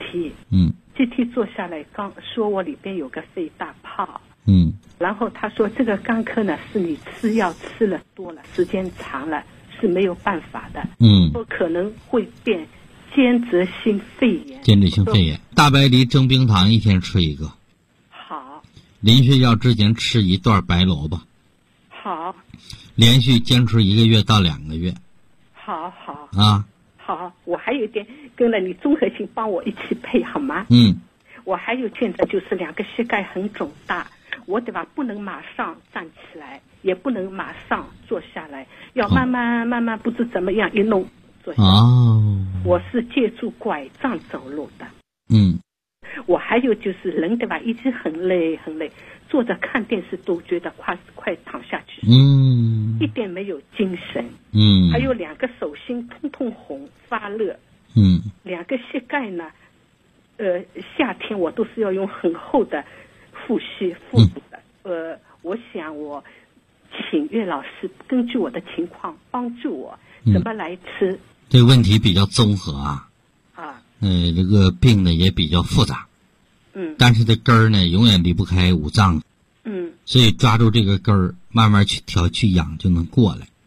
CT。CT 做下来，刚说我里边有个肺大泡。然后他说这个干咳呢是你吃药吃了多了，时间长了是没有办法的。说可能会变间质性肺炎。大白梨蒸冰糖一天吃1个。好。临睡觉之前吃1段白萝卜。好。连续坚持1个月到2个月。好。好，我还有一点跟了你综合性帮我一起配好吗？我还有现在就是2个膝盖很肿大，我对吧？不能马上站起来，也不能马上坐下来，要慢慢不知怎么样一弄坐下来。我是借助拐杖走路的。我还有就是人对吧，已经很累，坐着看电视都觉得快躺下去。一点没有精神。还有2个手心通红发热。2个膝盖呢，夏天我都是要用很厚的护足的。我想我请岳老师根据我的情况帮助我怎么来吃。 这个问题比较综合啊。这个病呢也比较复杂。但是这根儿呢永远离不开五脏。所以抓住这个根儿，慢慢去调去养就能过来。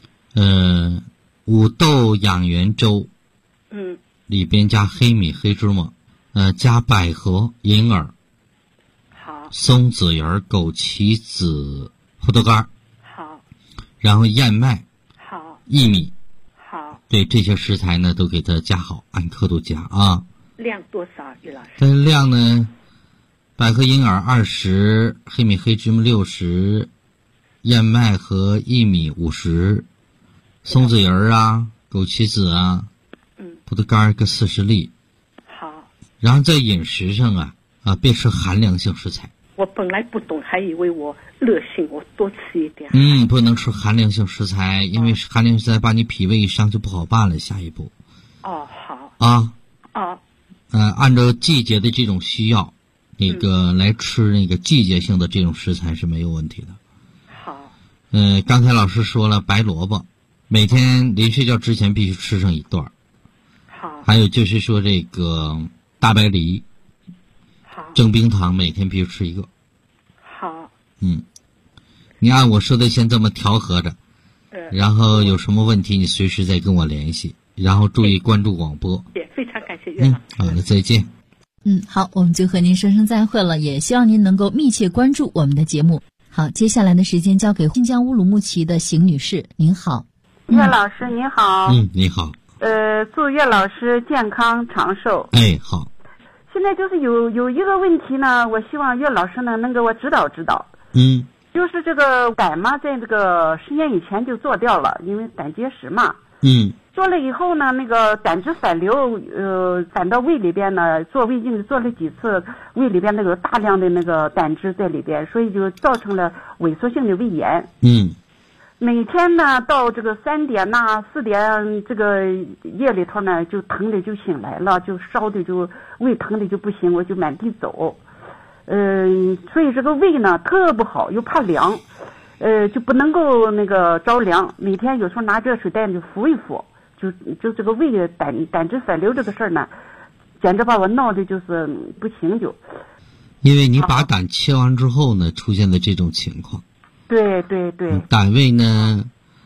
五豆养元粥。里边加黑米、黑芝麻，加百合、银耳，好，松子仁、枸杞子、葡萄干，好，然后燕麦，好，薏米，好，对这些食材呢都给它加好，按刻度加啊。 量多少，于老师？ 这量呢，百合、银耳20，黑米、黑芝麻60，燕麦和薏米50，松子仁啊，枸杞子啊。葡萄干个40粒，好。然后在饮食上别吃寒凉性食材。 我本来不懂，还以为我热性，我多吃一点。 不能吃寒凉性食材，因为寒凉性食材把你脾胃一伤就不好办了。下一步。好。按照季节的这种需要，来吃那个季节性的这种食材是没有问题的。好。刚才老师说了白萝卜， 每天临睡觉之前必须吃上一段。 好。 还有就是说这个大白梨， 好。 蒸冰糖每天必须吃一个。 好。 你按我说的先这么调和着，然后有什么问题你随时再跟我联系，然后注意关注广播。 也非常感谢岳老师。 好的，再见。 好，我们就和您说声再会了，也希望您能够密切关注我们的节目。好，接下来的时间交给新疆乌鲁木齐的邢女士，您好。 岳老师你好。 你好。 祝岳老师健康长寿。 好。 现在就是有一个问题呢，我希望岳老师呢能给我指导指导。就是这个胆嘛，在这个10年以前就做掉了，因为胆结石嘛。做了以后呢，那个胆汁反流，反到胃里边呢，做胃镜做了几次，胃里边那个大量的那个胆汁在里边，所以就造成了萎缩性的胃炎。每天呢到这个3点4点这个夜里头呢，就疼的就醒来了，就烧的就胃疼的就不行，我就满地走。所以这个胃呢特不好，又怕凉，就不能够那个着凉，每天有时候拿热水袋就敷一敷。就这个胃胆汁反流这个事儿呢，简直把我闹的就是不行就。 因为你把胆切完之后呢，出现的这种情况。 对。 胆位呢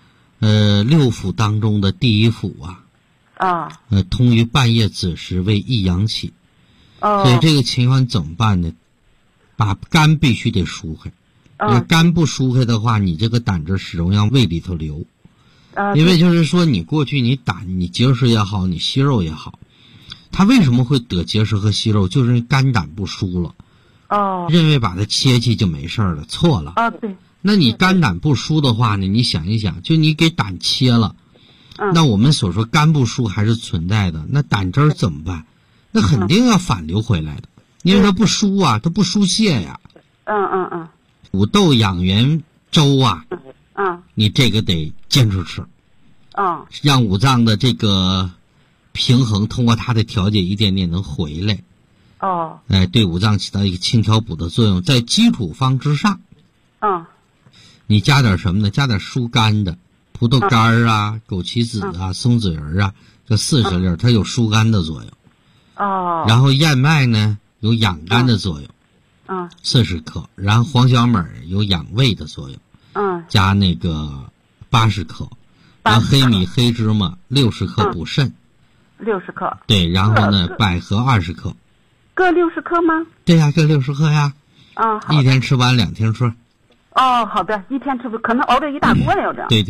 ，6腑当中的第一腑通于半夜子时为一阳气。所以这个情况怎么办呢？把肝必须得疏开。肝不疏开的话，你这个胆汁始终让胃里头流。因为就是说你过去你结石也好，你息肉也好，它为什么会得结石和息肉，就是因为肝胆不疏了。认为把它切去就没事了，错了。 对。 那你肝胆不疏的话呢，你想一想，就你给胆切了，那我们所说肝不疏还是存在的，那胆汁怎么办？那肯定要反流回来的，因为它不疏啊，它不疏泄呀。五豆养元粥你这个得坚持吃。让五脏的这个平衡通过它的调节一点点能回来。对五脏起到一个清调补的作用，在基础方之上。你加点什么呢？加点疏肝的，葡萄干枸杞子松子仁这40粒，它有疏肝的作用。然后燕麦呢有养肝的作用，40克，然后黄小米有养胃的作用，加那个80克，然后黑米黑芝麻60克补肾 ，60克， 对，然后呢百合20克， 各60克吗？ 对呀，各60克呀。一天吃完2天吃。 好的，一天吃不可能熬着一大锅了这样。 对。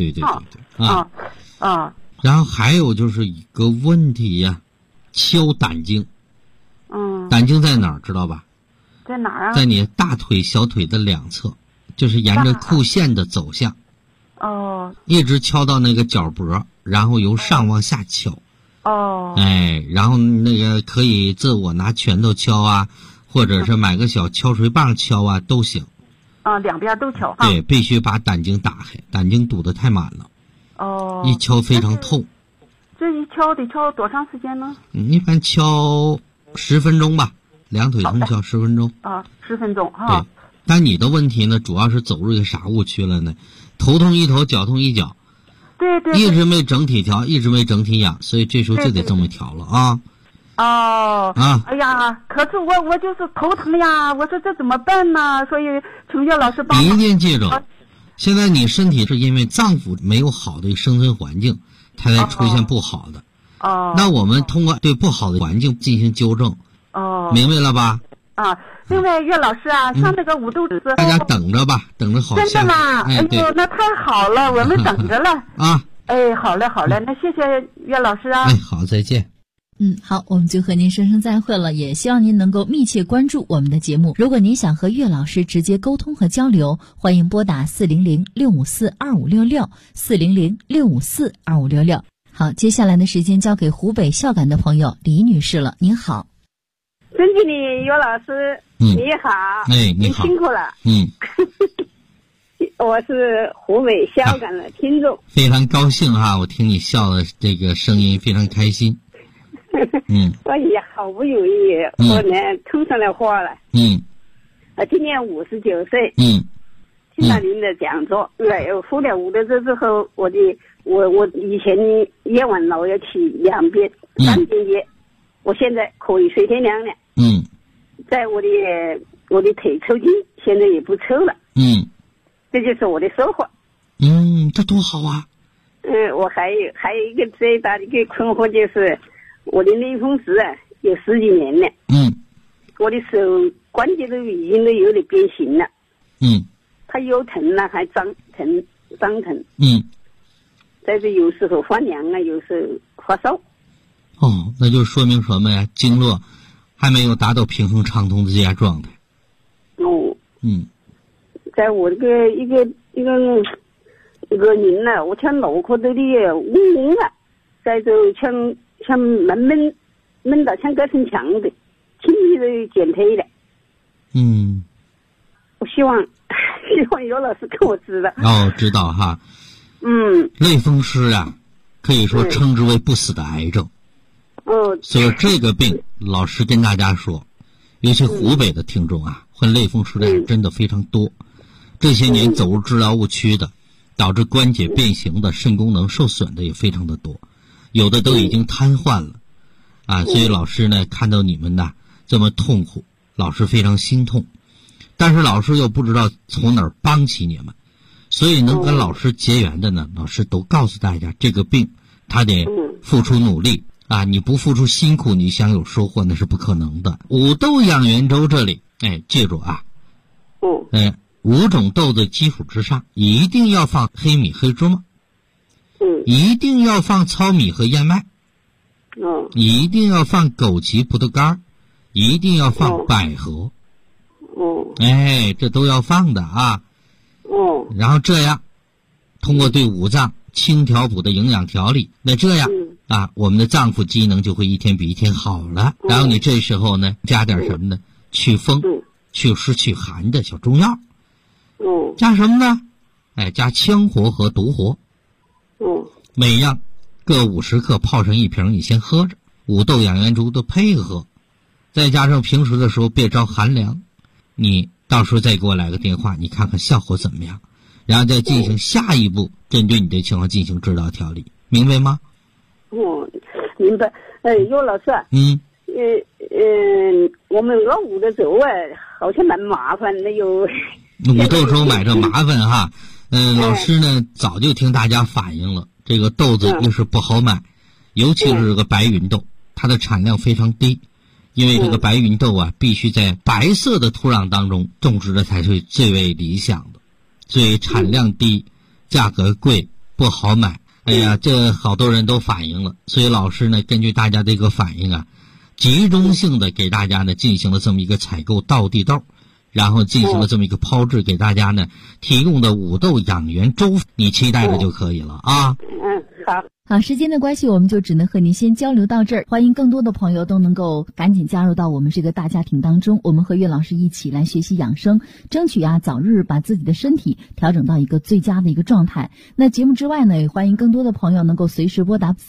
然后还有就是一个问题呀，敲胆经。胆经在哪儿知道吧？ 在哪儿啊？ 在你大腿小腿的两侧，就是沿着裤线的走向。一直敲到那个脚脖，然后由上往下敲。然后那个可以自我拿拳头敲或者是买个小敲锤棒敲都行。 两边都敲。 对，必须把胆经打开，胆经堵得太满了。一敲非常痛。 这一敲得敲多长时间呢？ 一般敲10分钟吧，2腿同敲10分钟。 10分钟对，但你的问题呢，主要是走入一个啥误区了呢？头痛一头，脚痛一脚。 对。 一直没整体调，一直没整体养，所以这时候就得这么调了哎呀，可是我就是头疼呀，我说这怎么办呢？所以请岳老师帮忙。 你一定记住，现在你身体是因为脏腑没有好的生存环境，它才出现不好的。那我们通过对不好的环境进行纠正。明白了吧？ 另外岳老师像那个五豆子， 大家等着吧，等着好。 真的吗？哎呦，那太好了，我们等着了。好嘞，那谢谢岳老师好，再见。 好，我们就和您说声再会了，也希望您能够密切关注我们的节目。如果您想和岳老师直接沟通和交流，欢迎拨打400-654-2566，400-654-2566。好，接下来的时间交给湖北孝感的朋友李女士了。您好。 尊敬的岳老师，你好。 你好。 辛苦了。我是湖北孝感的听众。 非常高兴我听你笑的这个声音非常开心。 我也好不容易我能通上来话了。今年59岁。 听了您的讲座，服了5德州之后，我以前夜晚老要起2遍、3遍夜，我现在可以睡天亮了。在我的腿抽筋，现在也不抽了。这就是我的收获。 这多好啊！ 我还有一个最大的一个困惑，就是我的类风湿啊，有10几年了。我的手关节都已经都有点变形了。它又疼了，还张疼。但是有时候发凉啊，有时候发烧。 那就说明什么呀？经络还没有达到平衡畅通的这样状态。 在我这个一个人呢，我像脑壳都的嗡啊，在这像闷到像隔层墙的，轻易都减退了。我希望有老师跟我知道。 知道哈。类风湿啊，可以说称之为不死的癌症。所以这个病，老师跟大家说，尤其湖北的听众啊，患类风湿的人真的非常多。这些年走入治疗误区的，导致关节变形的、肾功能受损的也非常的多，有的都已经瘫痪了。所以老师呢，看到你们呢这么痛苦，老师非常心痛，但是老师又不知道从哪儿帮起你们，所以能跟老师结缘的呢，老师都告诉大家，这个病他得付出努力你不付出辛苦，你想有收获那是不可能的。五豆养元粥这里，记住啊，5种豆子基础之上，一定要放黑米、黑芝麻，一定要放糙米和燕麦，一定要放枸杞、葡萄干，一定要放百合，这都要放的啊。然后这样，通过对五脏清调补的营养调理，那这样我们的脏腑机能就会一天比一天好了。然后你这时候呢，加点什么呢？祛风、祛湿、祛寒的小中药。加什么呢？加羌活和独活。每样各50克，泡成1瓶，你先喝着。五豆养元粥的配合，再加上平时的时候别着寒凉，你到时候再给我来个电话，你看看效果怎么样，然后再进行下一步针对你的情况进行治疗调理，明白吗？ 明白。尤老师我们熬五的粥好像蛮麻烦的， 五豆粥买着麻烦哈。老师呢早就听大家反映了，这个豆子又是不好买，尤其是这个白芸豆，它的产量非常低，因为这个白芸豆必须在白色的土壤当中种植的才是最为理想的，所以产量低，价格贵，不好买。这好多人都反映了，所以老师呢根据大家的一个反应集中性的给大家呢进行了这么一个采购稻地豆，然后进行了这么一个抛制，给大家呢提供的五豆养元粥，你期待着就可以了啊。 好，时间的关系，我们就只能和您先交流到这儿。欢迎更多的朋友都能够赶紧加入到我们这个大家庭当中，我们和岳老师一起来学习养生，争取早日把自己的身体调整到一个最佳的一个状态。那节目之外呢，也欢迎更多的朋友能够随时拨打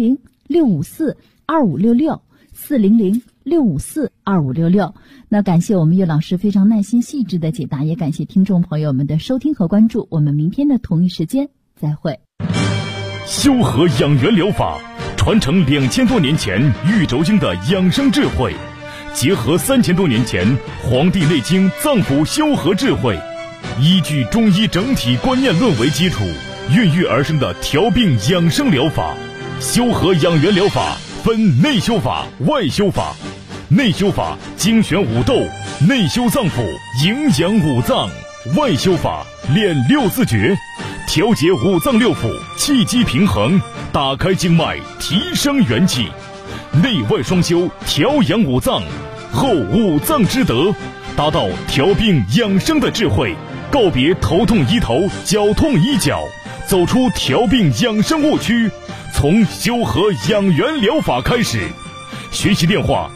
400-654-2566，400-654-2566。那感谢我们岳老师非常耐心细致的解答，也感谢听众朋友们的收听和关注。我们明天的同一时间再会。 修和养元疗法传承2000多年前玉轴经的养生智慧，结合3000多年前《黄帝内经》脏腑修和智慧，依据中医整体观念论为基础，孕育而生的调病养生疗法。修和养元疗法分内修法、外修法。内修法精选五豆，内修脏腑，营养五脏；外修法练六字诀，调节五脏六腑，气机平衡，打开经脉，提升元气。内外双修，调养五脏，后五脏之德，达到调病养生的智慧，告别头痛医头，脚痛医脚，走出调病养生误区，从修和养元疗法开始。学习电话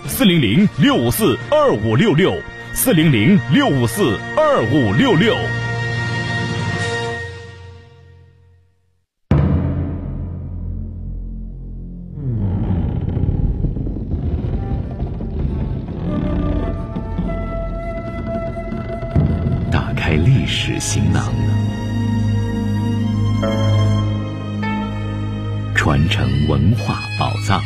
400-654-2566，400-654-2566。 打开开历史行囊，传承文化宝藏。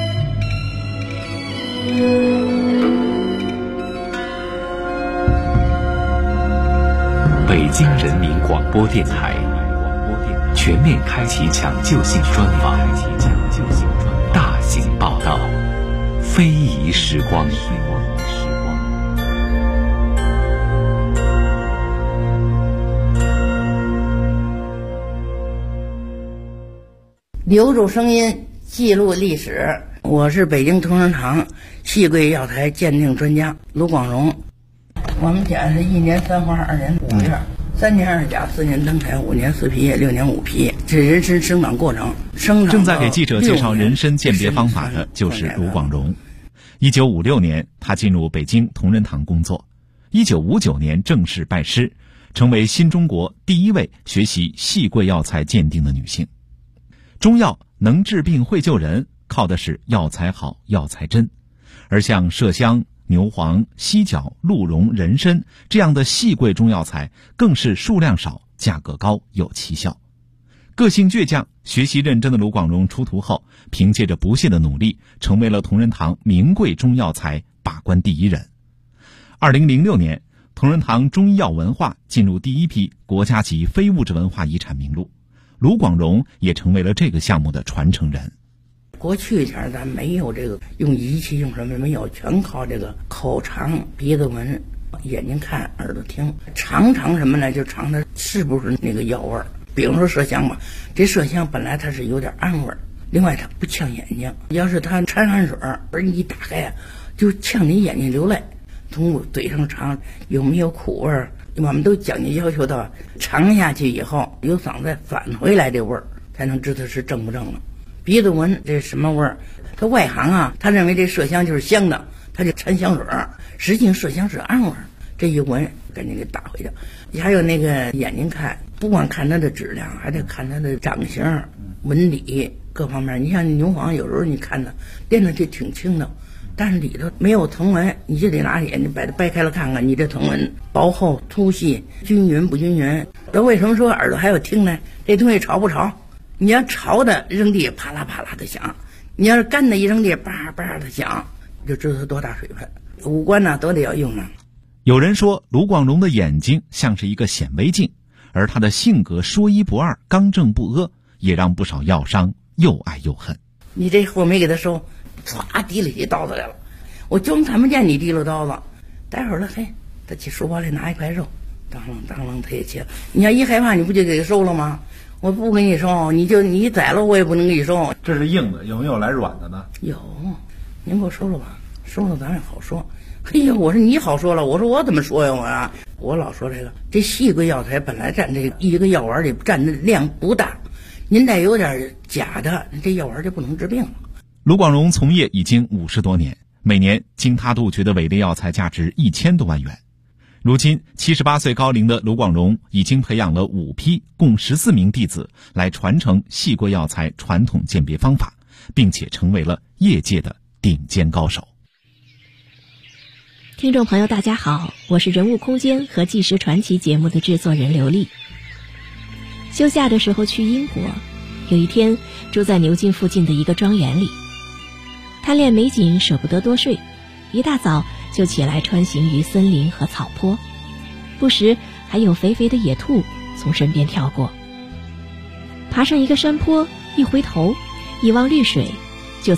北京人民广播电台全面开启抢救性专访，大型报道，非遗时光。 留住声音，记录历史。我是北京同仁堂细桂药材鉴定专家卢广荣。我们家是1年3花2年5月，3年2甲4年登台5年4皮叶6年5皮，这人参生长过程。 正在给记者介绍人参鉴别方法的就是卢广荣。1956年，他进入北京同仁堂工作。1959年正式拜师，成为新中国第一位学习细桂药材鉴定的女性。中药能治病会救人，靠的是药材好药材真，而像麝香、牛黄、犀角、鹿茸、人参这样的细桂中药材更是数量少、价格高、有奇效。个性倔强、学习认真的卢广荣出徒后，凭借着不懈的努力，成为了同仁堂名贵中药材把关第一人。2006年，同仁堂中医药文化进入第一批国家级非物质文化遗产名录，卢广荣也成为了这个项目的传承人。 过去前咱没有这个用仪器用什么没有，全靠这个口尝、鼻子闻、眼睛看、耳朵听，尝什么呢？就尝它是不是那个药味儿。比如说麝香吧，这麝香本来它是有点暗味儿，另外它不呛眼睛，要是它掺汗水而你一打开就呛你眼睛流泪。通过嘴上尝有没有苦味儿，我们都讲究要求到尝下去以后有嗓子返回来这味儿，才能知道是正不正了。鼻子闻这什么味儿？他外行他认为这麝香就是香的，他就掺香水，实际上麝香是暗味儿。这一闻赶紧给打回去。还有那个眼睛看，不光看它的质量，还得看它的长形、纹理各方面。你像牛黄，有时候你看它练的就挺轻的，但是里头没有藤纹，你就得拿眼睛把它掰开了看看，你这藤纹薄厚、粗细、均匀不均匀。那为什么说耳朵还有听呢？这东西潮不潮？你要潮的扔地啪啦啪啦的响，你要是干的一扔地叭叭的响，就知道它多大水分。五官呢都得要用上。 有人说卢广荣的眼睛像是一个显微镜，而他的性格说一不二、刚正不阿，也让不少药商又爱又恨。 你这货没给他收，唰提了起刀子来了，我就看不见你提了刀子。待会儿了，嘿，他去书包里拿一块肉，当啷他也切了。你要一害怕，你不就给他收了吗？我不给你收，你宰了我也不能给你收。 这是硬的，有没有来软的呢？ 有，您给我收了吧，收了咱也好说。嘿呀，我说你好说了，我说我怎么说呀？我老说这细桂药材本来占这一个药丸里占的量不大，您再有点假的，这药丸就不能治病了。 卢广荣从业已经50多年，每年经他杜绝的伪劣药材价值1000多万元。如今78岁高龄的卢广荣已经培养了5批共14名弟子来传承细桂药材传统鉴别方法，并且成为了业界的顶尖高手。 听众朋友大家好，我是人物空间和纪实传奇节目的制作人刘丽。休假的时候去英国，有一天住在牛津附近的一个庄园里，贪恋美景舍不得多睡，一大早就起来穿行于森林和草坡，不时还有肥肥的野兔从身边跳过。爬上一个山坡，一回头，一汪绿水